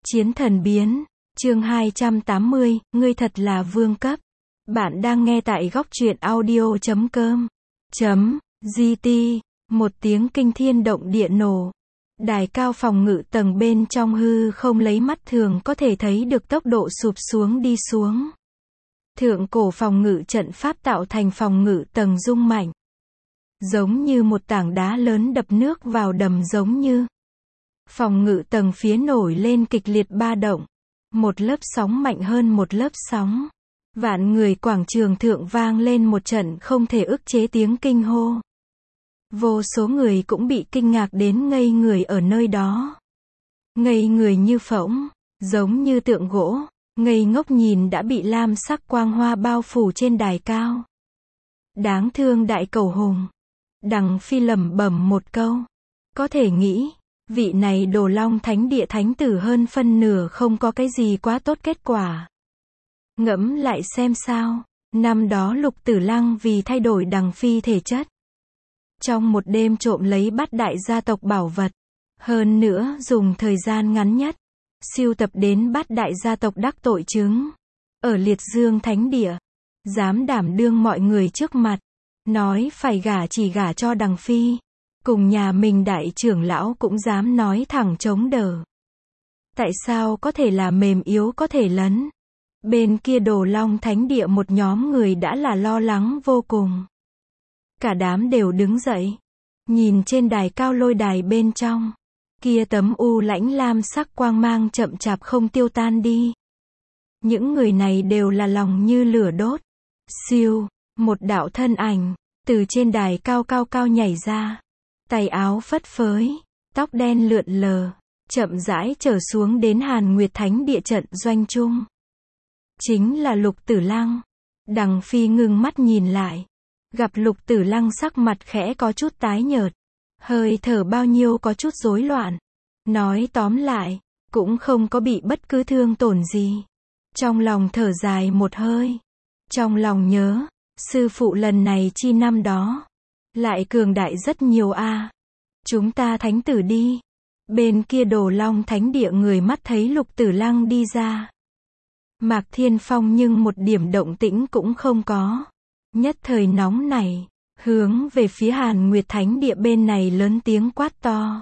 Chiến thần biến, chương 280, ngươi thật là vương cấp. Bạn đang nghe tại góc truyện audio.com. GT, một tiếng kinh thiên động địa nổ. Đài cao phòng ngự tầng bên trong hư không lấy mắt thường có thể thấy được tốc độ sụp xuống đi xuống. Thượng cổ phòng ngự trận pháp tạo thành phòng ngự tầng rung mạnh. Giống như một tảng đá lớn đập nước vào đầm, giống như phòng ngự tầng phía nổi lên kịch liệt ba động. Một lớp sóng mạnh hơn một lớp sóng. Vạn người quảng trường thượng vang lên một trận không thể ức chế tiếng kinh hô. Vô số người cũng bị kinh ngạc đến ngây người ở nơi đó. Ngây người như phỗng, giống như tượng gỗ, ngây ngốc nhìn đã bị lam sắc quang hoa bao phủ trên đài cao. Đáng thương đại cầu hùng. Đằng Phi lẩm bẩm một câu. Có thể nghĩ, vị này Đồ Long Thánh Địa thánh tử hơn phân nửa không có cái gì quá tốt kết quả. Ngẫm lại xem sao, năm đó Lục Tử Lăng vì thay đổi Đằng Phi thể chất. Trong một đêm trộm lấy bát đại gia tộc bảo vật. Hơn nữa dùng thời gian ngắn nhất, sưu tập đến bát đại gia tộc đắc tội chứng. Ở Liệt Dương Thánh Địa, dám đảm đương mọi người trước mặt. Nói phải chỉ gả cho Đằng Phi. Cùng nhà mình đại trưởng lão cũng dám nói thẳng chống đỡ. Tại sao có thể là mềm yếu có thể lấn? Bên kia Đồ Long Thánh Địa một nhóm người đã là lo lắng vô cùng. Cả đám đều đứng dậy. Nhìn trên đài cao lôi đài bên trong. Kia tấm u lãnh lam sắc quang mang chậm chạp không tiêu tan đi. Những người này đều là lòng như lửa đốt. Siêu, một đạo thân ảnh, từ trên đài cao nhảy ra. Tay áo phất phới, tóc đen lượn lờ, chậm rãi trở xuống đến Hàn Nguyệt Thánh Địa trận doanh trung. Chính là Lục Tử Lăng. Đằng Phi ngưng mắt nhìn lại. Gặp Lục Tử Lăng sắc mặt khẽ có chút tái nhợt. Hơi thở bao nhiêu có chút rối loạn. Nói tóm lại, cũng không có bị bất cứ thương tổn gì. Trong lòng thở dài một hơi. Trong lòng nhớ, sư phụ lần này chi năm đó. Lại cường đại rất nhiều a. Chúng ta thánh tử đi. Bên kia Đồ Long Thánh Địa người mắt thấy Lục Tử Lăng đi ra. Mạc Thiên Phong nhưng một điểm động tĩnh cũng không có. Nhất thời nóng này, hướng về phía Hàn Nguyệt Thánh Địa bên này lớn tiếng quát to.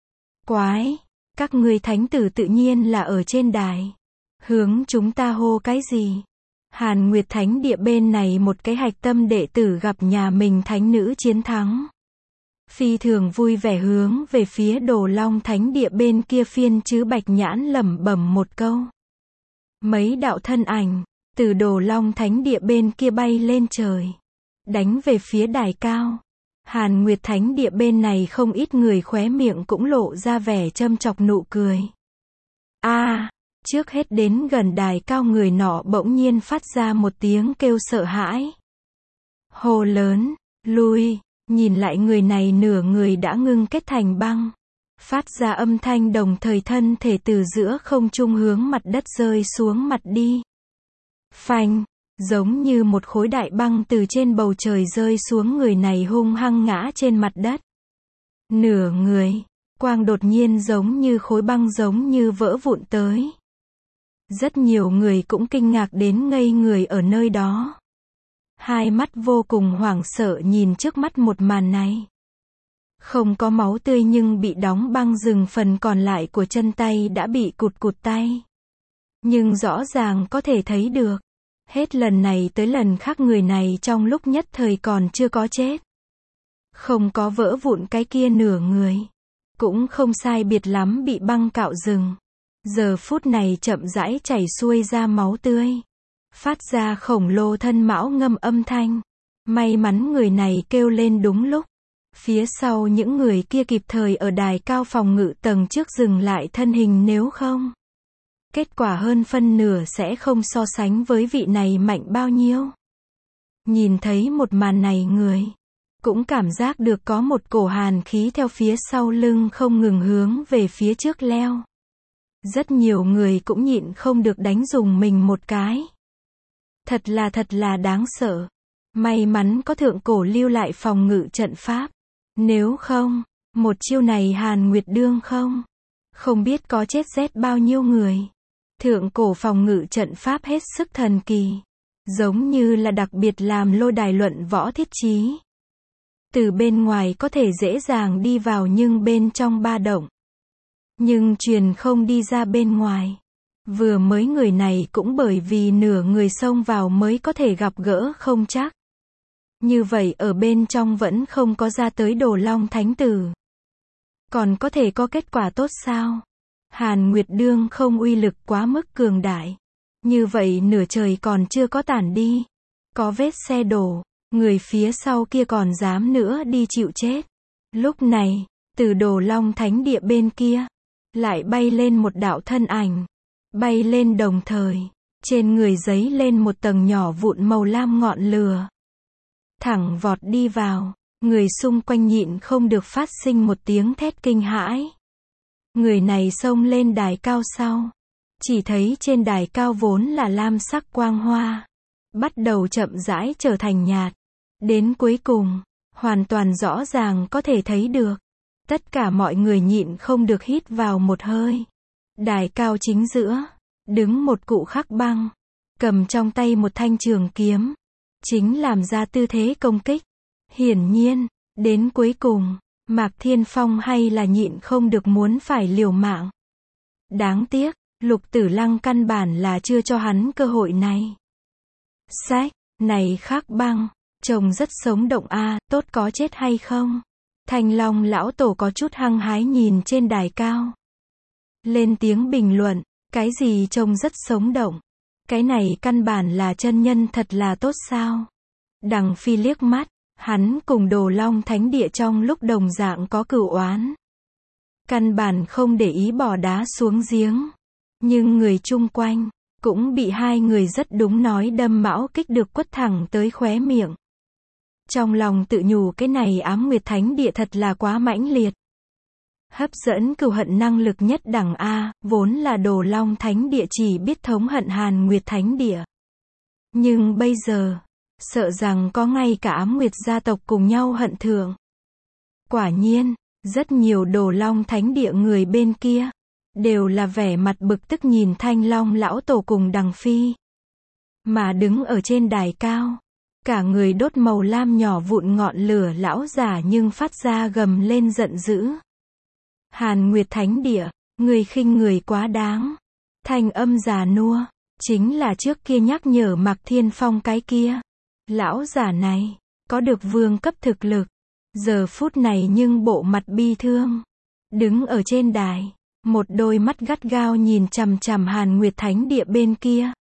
Quái, các ngươi thánh tử tự nhiên là ở trên đài. Hướng chúng ta hô cái gì? Hàn Nguyệt Thánh Địa bên này một cái hạch tâm đệ tử gặp nhà mình thánh nữ chiến thắng. Phi thường vui vẻ hướng về phía Đồ Long Thánh Địa bên kia phiên chứ Bạch Nhãn lẩm bẩm một câu. Mấy đạo thân ảnh, từ Đồ Long Thánh Địa bên kia bay lên trời. Đánh về phía đài cao. Hàn Nguyệt Thánh Địa bên này không ít người khóe miệng cũng lộ ra vẻ châm chọc nụ cười. Trước hết đến gần đài cao người nọ bỗng nhiên phát ra một tiếng kêu sợ hãi. Hô lớn, lui, nhìn lại người này nửa người đã ngưng kết thành băng. Phát ra âm thanh đồng thời thân thể từ giữa không trung hướng mặt đất rơi xuống mặt đi. Phanh, giống như một khối đại băng từ trên bầu trời rơi xuống, người này hung hăng ngã trên mặt đất. Nửa người, quang đột nhiên giống như khối băng giống như vỡ vụn tới. Rất nhiều người cũng kinh ngạc đến ngây người ở nơi đó. Hai mắt vô cùng hoảng sợ nhìn trước mắt một màn này. Không có máu tươi nhưng bị đóng băng rừng, phần còn lại của chân tay đã bị cụt tay. Nhưng rõ ràng có thể thấy được. Hết lần này tới lần khác người này trong lúc nhất thời còn chưa có chết. Không có vỡ vụn cái kia nửa người. Cũng không sai biệt lắm bị băng cạo rừng. Giờ phút này chậm rãi chảy xuôi ra máu tươi. Phát ra khổng lồ thân mão ngâm âm thanh. May mắn người này kêu lên đúng lúc. Phía sau những người kia kịp thời ở đài cao phòng ngự tầng trước dừng lại thân hình, nếu không, kết quả hơn phân nửa sẽ không so sánh với vị này mạnh bao nhiêu. Nhìn thấy một màn này người cũng cảm giác được có một cổ hàn khí theo phía sau lưng không ngừng hướng về phía trước leo. Rất nhiều người cũng nhịn không được đánh rùng mình một cái. Thật là đáng sợ. May mắn có thượng cổ lưu lại phòng ngự trận pháp. Nếu không, một chiêu này Hàn Nguyệt đương không biết có chết rét bao nhiêu người. Thượng cổ phòng ngự trận pháp hết sức thần kỳ, giống như là đặc biệt làm lôi đài luận võ thiết trí. Từ bên ngoài có thể dễ dàng đi vào nhưng bên trong ba động. Nhưng truyền không đi ra bên ngoài. Vừa mới người này cũng bởi vì nửa người xông vào mới có thể gặp gỡ không chắc. Như vậy ở bên trong vẫn không có ra tới Đồ Long Thánh Tử. Còn có thể có kết quả tốt sao? Hàn Nguyệt đương không uy lực quá mức cường đại. Như vậy nửa trời còn chưa có tản đi. Có vết xe đổ, người phía sau kia còn dám nữa đi chịu chết. Lúc này, từ Đồ Long Thánh Địa bên kia, lại bay lên một đạo thân ảnh. Bay lên đồng thời, trên người giấy lên một tầng nhỏ vụn màu lam ngọn lửa. Thẳng vọt đi vào, người xung quanh nhịn không được phát sinh một tiếng thét kinh hãi. Người này xông lên đài cao sau. Chỉ thấy trên đài cao vốn là lam sắc quang hoa. Bắt đầu chậm rãi trở thành nhạt. Đến cuối cùng, hoàn toàn rõ ràng có thể thấy được. Tất cả mọi người nhịn không được hít vào một hơi. Đài cao chính giữa, đứng một cụ khắc băng. Cầm trong tay một thanh trường kiếm. Chính làm ra tư thế công kích. Hiển nhiên, đến cuối cùng, Mạc Thiên Phong hay là nhịn không được muốn phải liều mạng. Đáng tiếc, Lục Tử Lăng căn bản là chưa cho hắn cơ hội này. Sách, này khắc băng, trông rất sống động a, tốt có chết hay không? Thanh Long lão tổ có chút hăng hái nhìn trên đài cao. Lên tiếng bình luận, cái gì trông rất sống động? Cái này căn bản là chân nhân thật là tốt sao? Đằng Phi liếc mắt, hắn cùng Đồ Long Thánh Địa trong lúc đồng dạng có cửu oán. Căn bản không để ý bỏ đá xuống giếng. Nhưng người chung quanh, cũng bị hai người rất đúng nói đâm mão kích được quất thẳng tới khóe miệng. Trong lòng tự nhủ cái này Ám Nguyệt Thánh Địa thật là quá mãnh liệt. Hấp dẫn cừu hận năng lực nhất đẳng A, vốn là Đồ Long Thánh Địa chỉ biết thống hận Hàn Nguyệt Thánh Địa. Nhưng bây giờ, sợ rằng có ngay cả Ám Nguyệt gia tộc cùng nhau hận thượng. Quả nhiên, rất nhiều Đồ Long Thánh Địa người bên kia, đều là vẻ mặt bực tức nhìn Thanh Long lão tổ cùng Đằng Phi. Mà đứng ở trên đài cao, cả người đốt màu lam nhỏ vụn ngọn lửa lão giả nhưng phát ra gầm lên giận dữ. Hàn Nguyệt Thánh Địa, người khinh người quá đáng. Thanh âm già nua, chính là trước kia nhắc nhở Mạc Thiên Phong cái kia. Lão giả này, có được vương cấp thực lực. Giờ phút này nhưng bộ mặt bi thương. Đứng ở trên đài, một đôi mắt gắt gao nhìn chằm chằm Hàn Nguyệt Thánh Địa bên kia.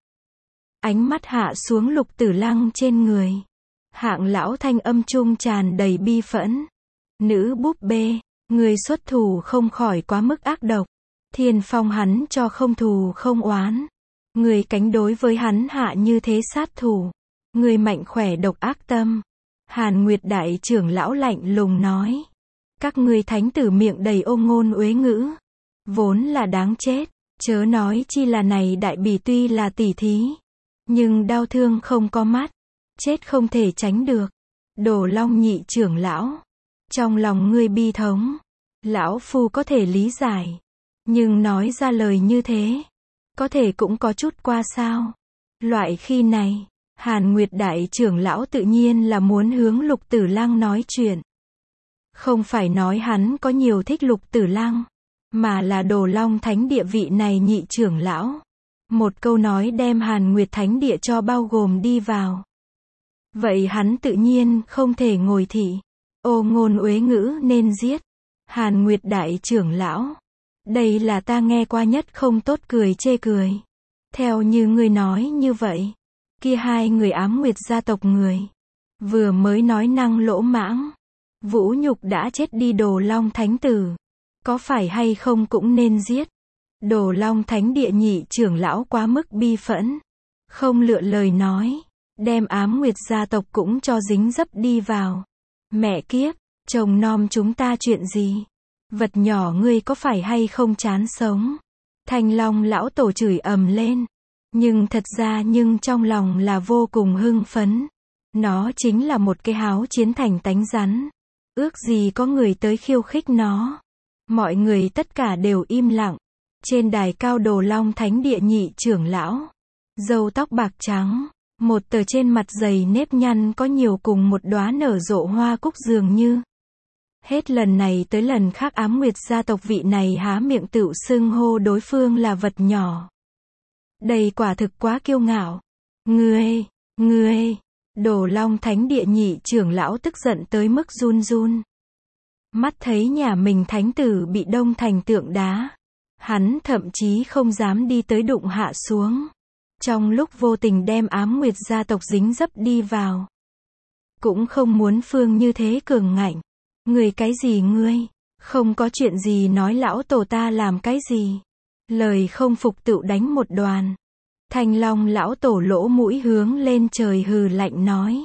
Ánh mắt hạ xuống Lục Tử Lăng trên người. Hạng lão thanh âm trung tràn đầy bi phẫn. Nữ búp bê, người xuất thủ không khỏi quá mức ác độc. Thiên Phong hắn cho không thù không oán. Người cánh đối với hắn hạ như thế sát thủ. Người mạnh khỏe độc ác tâm. Hàn Nguyệt đại trưởng lão lạnh lùng nói. Các ngươi thánh tử miệng đầy ô ngôn uế ngữ. Vốn là đáng chết. Chớ nói chi là này đại bỉ tuy là tỉ thí. Nhưng đau thương không có mắt. Chết không thể tránh được. Đồ Long nhị trưởng lão. Trong lòng ngươi bi thống. Lão phu có thể lý giải. Nhưng nói ra lời như thế. Có thể cũng có chút qua sao. Loại khi này. Hàn Nguyệt đại trưởng lão tự nhiên là muốn hướng Lục Tử Lăng nói chuyện. Không phải nói hắn có nhiều thích Lục Tử Lăng. Mà là Đồ Long Thánh Địa vị này nhị trưởng lão. Một câu nói đem Hàn Nguyệt Thánh Địa cho bao gồm đi vào. Vậy hắn tự nhiên không thể ngồi thị. Ô ngôn uế ngữ nên giết. Hàn Nguyệt đại trưởng lão. Đây là ta nghe qua nhất không tốt cười chê cười. Theo như ngươi nói như vậy. Kia hai người Ám Nguyệt gia tộc người. Vừa mới nói năng lỗ mãng. Vũ nhục đã chết đi Đồ Long Thánh Tử. Có phải hay không cũng nên giết. Đồ Long Thánh Địa nhị trưởng lão quá mức bi phẫn. Không lựa lời nói. Đem Ám Nguyệt gia tộc cũng cho dính dấp đi vào. Mẹ kiếp, chồng nom chúng ta chuyện gì? Vật nhỏ ngươi có phải hay không chán sống? Thanh Long lão tổ chửi ầm lên. Nhưng thật ra trong lòng là vô cùng hưng phấn. Nó chính là một cái háo chiến thành tánh rắn. Ước gì có người tới khiêu khích nó. Mọi người tất cả đều im lặng. Trên đài cao Đồ Long Thánh Địa nhị trưởng lão, râu tóc bạc trắng, một tờ trên mặt dày nếp nhăn có nhiều cùng một đóa nở rộ hoa cúc dường như. Hết lần này tới lần khác Ám Nguyệt gia tộc vị này há miệng tựu xưng hô đối phương là vật nhỏ. Đây quả thực quá kiêu ngạo. Ngươi, Đồ Long Thánh Địa nhị trưởng lão tức giận tới mức run run. Mắt thấy nhà mình thánh tử bị đông thành tượng đá. Hắn thậm chí không dám đi tới đụng hạ xuống. Trong lúc vô tình đem Ám Nguyệt gia tộc dính dấp đi vào. Cũng không muốn Phương như thế cường ngạnh. Ngươi cái gì ngươi? Không có chuyện gì nói lão tổ ta làm cái gì? Lời không phục tựu đánh một đoàn. Thanh Long lão tổ lỗ mũi hướng lên trời hừ lạnh nói.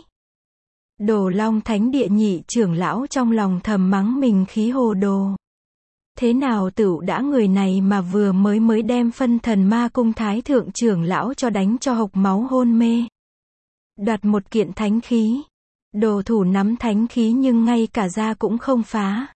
Đồ Long Thánh Địa nhị trưởng lão trong lòng thầm mắng mình khí hồ đồ. Thế nào tựu đã người này mà vừa mới đem Phân Thần Ma Cung thái thượng trưởng lão cho đánh cho hộc máu hôn mê. Đoạt một kiện thánh khí. Đồ thủ nắm thánh khí nhưng ngay cả da cũng không phá.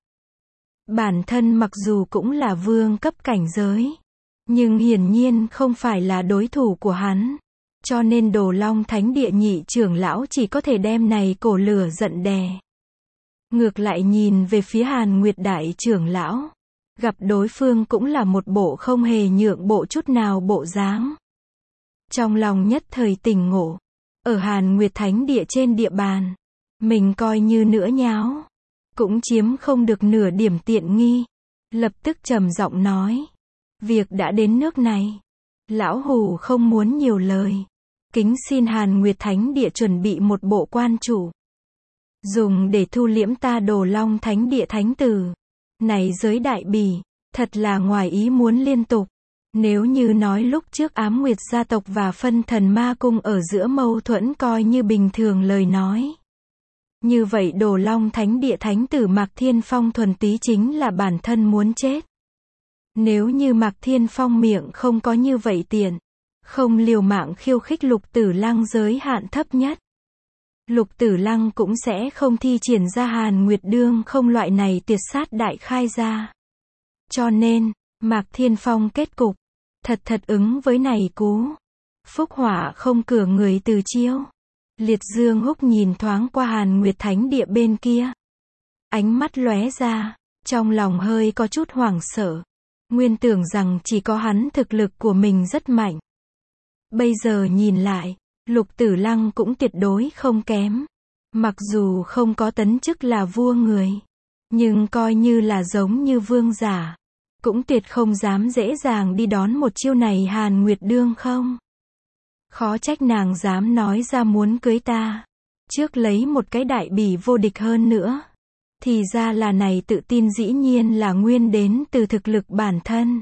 Bản thân mặc dù cũng là vương cấp cảnh giới, nhưng hiển nhiên không phải là đối thủ của hắn. Cho nên Đồ Long Thánh Địa nhị trưởng lão chỉ có thể đem này cổ lửa giận đè. Ngược lại nhìn về phía Hàn Nguyệt đại trưởng lão. Gặp đối phương cũng là một bộ không hề nhượng bộ chút nào bộ dáng. Trong lòng nhất thời tỉnh ngộ. Ở Hàn Nguyệt Thánh Địa trên địa bàn. Mình coi như nữa nháo. Cũng chiếm không được nửa điểm tiện nghi. Lập tức trầm giọng nói. Việc đã đến nước này. Lão hủ không muốn nhiều lời. Kính xin Hàn Nguyệt Thánh Địa chuẩn bị một bộ quan chủ. Dùng để thu liễm ta Đồ Long Thánh Địa thánh tử. Này giới đại bỉ, thật là ngoài ý muốn liên tục. Nếu như nói lúc trước Ám Nguyệt gia tộc và Phân Thần Ma Cung ở giữa mâu thuẫn coi như bình thường lời nói. Như vậy Đồ Long Thánh Địa thánh tử Mạc Thiên Phong thuần túy chính là bản thân muốn chết. Nếu như Mạc Thiên Phong miệng không có như vậy tiện, không liều mạng khiêu khích Lục Tử Lăng giới hạn thấp nhất. Lục Tử Lăng cũng sẽ không thi triển ra Hàn Nguyệt Đương không loại này tiệt sát đại khai ra. Cho nên, Mạc Thiên Phong kết cục, thật ứng với này cú. Phúc hỏa không cửa người từ chiêu. Liệt Dương Húc nhìn thoáng qua Hàn Nguyệt Thánh Địa bên kia. Ánh mắt lóe ra, trong lòng hơi có chút hoảng sợ. Nguyên tưởng rằng chỉ có hắn thực lực của mình rất mạnh. Bây giờ nhìn lại, Lục Tử Lăng cũng tuyệt đối không kém. Mặc dù không có tấn chức là vua người, nhưng coi như là giống như vương giả, cũng tuyệt không dám dễ dàng đi đón một chiêu này Hàn Nguyệt Đương không. Khó trách nàng dám nói ra muốn cưới ta. Trước lấy một cái đại bỉ vô địch hơn nữa. Thì ra là này tự tin dĩ nhiên là nguyên đến từ thực lực bản thân.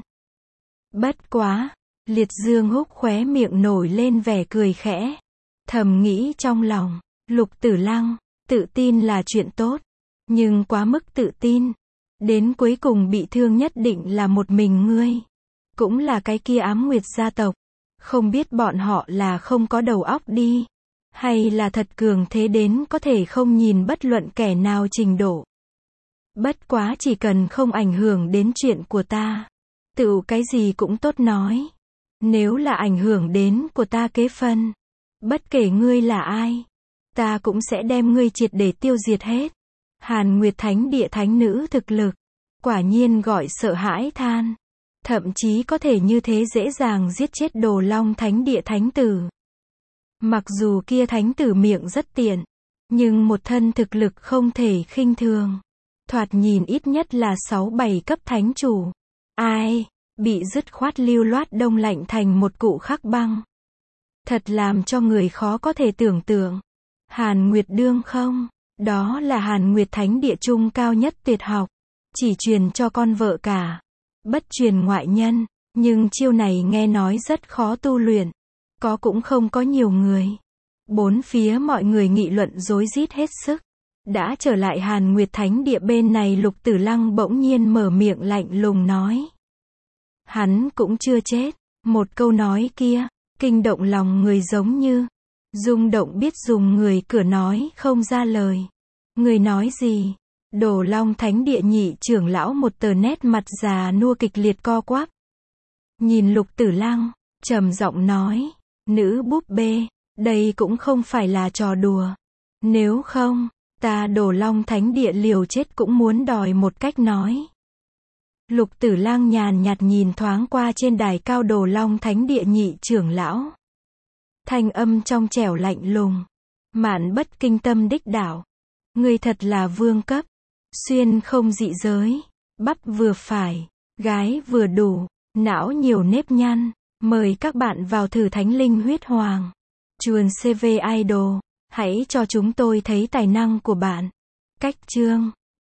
Bất quá, Liệt Dương Húc khóe miệng nổi lên vẻ cười khẽ. Thầm nghĩ trong lòng, Lục Tử Lăng, tự tin là chuyện tốt. Nhưng quá mức tự tin. Đến cuối cùng bị thương nhất định là một mình ngươi. Cũng là cái kia Ám Nguyệt gia tộc. Không biết bọn họ là không có đầu óc đi. Hay là thật cường thế đến có thể không nhìn bất luận kẻ nào trình độ. Bất quá chỉ cần không ảnh hưởng đến chuyện của ta. Tựu cái gì cũng tốt nói. Nếu là ảnh hưởng đến của ta kế phân. Bất kể ngươi là ai. Ta cũng sẽ đem ngươi triệt để tiêu diệt hết. Hàn Nguyệt Thánh Địa thánh nữ thực lực. Quả nhiên gọi sợ hãi than. Thậm chí có thể như thế dễ dàng giết chết Đồ Long Thánh Địa thánh tử. Mặc dù kia thánh tử miệng rất tiện. Nhưng một thân thực lực không thể khinh thường. Thoạt nhìn ít nhất là 6-7 cấp thánh chủ. Ai, bị dứt khoát lưu loát đông lạnh thành một cụ khắc băng. Thật làm cho người khó có thể tưởng tượng. Hàn Nguyệt Đương không? Đó là Hàn Nguyệt Thánh Địa trung cao nhất tuyệt học. Chỉ truyền cho con vợ cả. Bất truyền ngoại nhân. Nhưng chiêu này nghe nói rất khó tu luyện. Có cũng không có nhiều người. Bốn phía mọi người nghị luận rối rít hết sức. Đã trở lại Hàn Nguyệt Thánh Địa bên này Lục Tử Lăng bỗng nhiên mở miệng lạnh lùng nói. Hắn cũng chưa chết. Một câu nói kia, kinh động lòng người giống như rung động biết dùng người cửa nói không ra lời. Người nói gì? Đồ Long Thánh Địa nhị trưởng lão một tờ nét mặt già nua kịch liệt co quắp. Nhìn Lục Tử Lăng, trầm giọng nói, nữ búp bê, đây cũng không phải là trò đùa. Nếu không, ta Đồ Long Thánh Địa liều chết cũng muốn đòi một cách nói. Lục Tử Lang nhàn nhạt nhìn thoáng qua trên đài cao Đồ Long Thánh Địa nhị trưởng lão. Thanh âm trong trẻo lạnh lùng. Mạn bất kinh tâm đích đạo. Ngươi thật là vương cấp. Xuyên không dị giới. Bắp vừa phải. Gái vừa đủ. Não nhiều nếp nhăn. Mời các bạn vào thử Thánh Linh Huyết Hoàng. Chuồn CV Idol. Hãy cho chúng tôi thấy tài năng của bạn. Cách chương.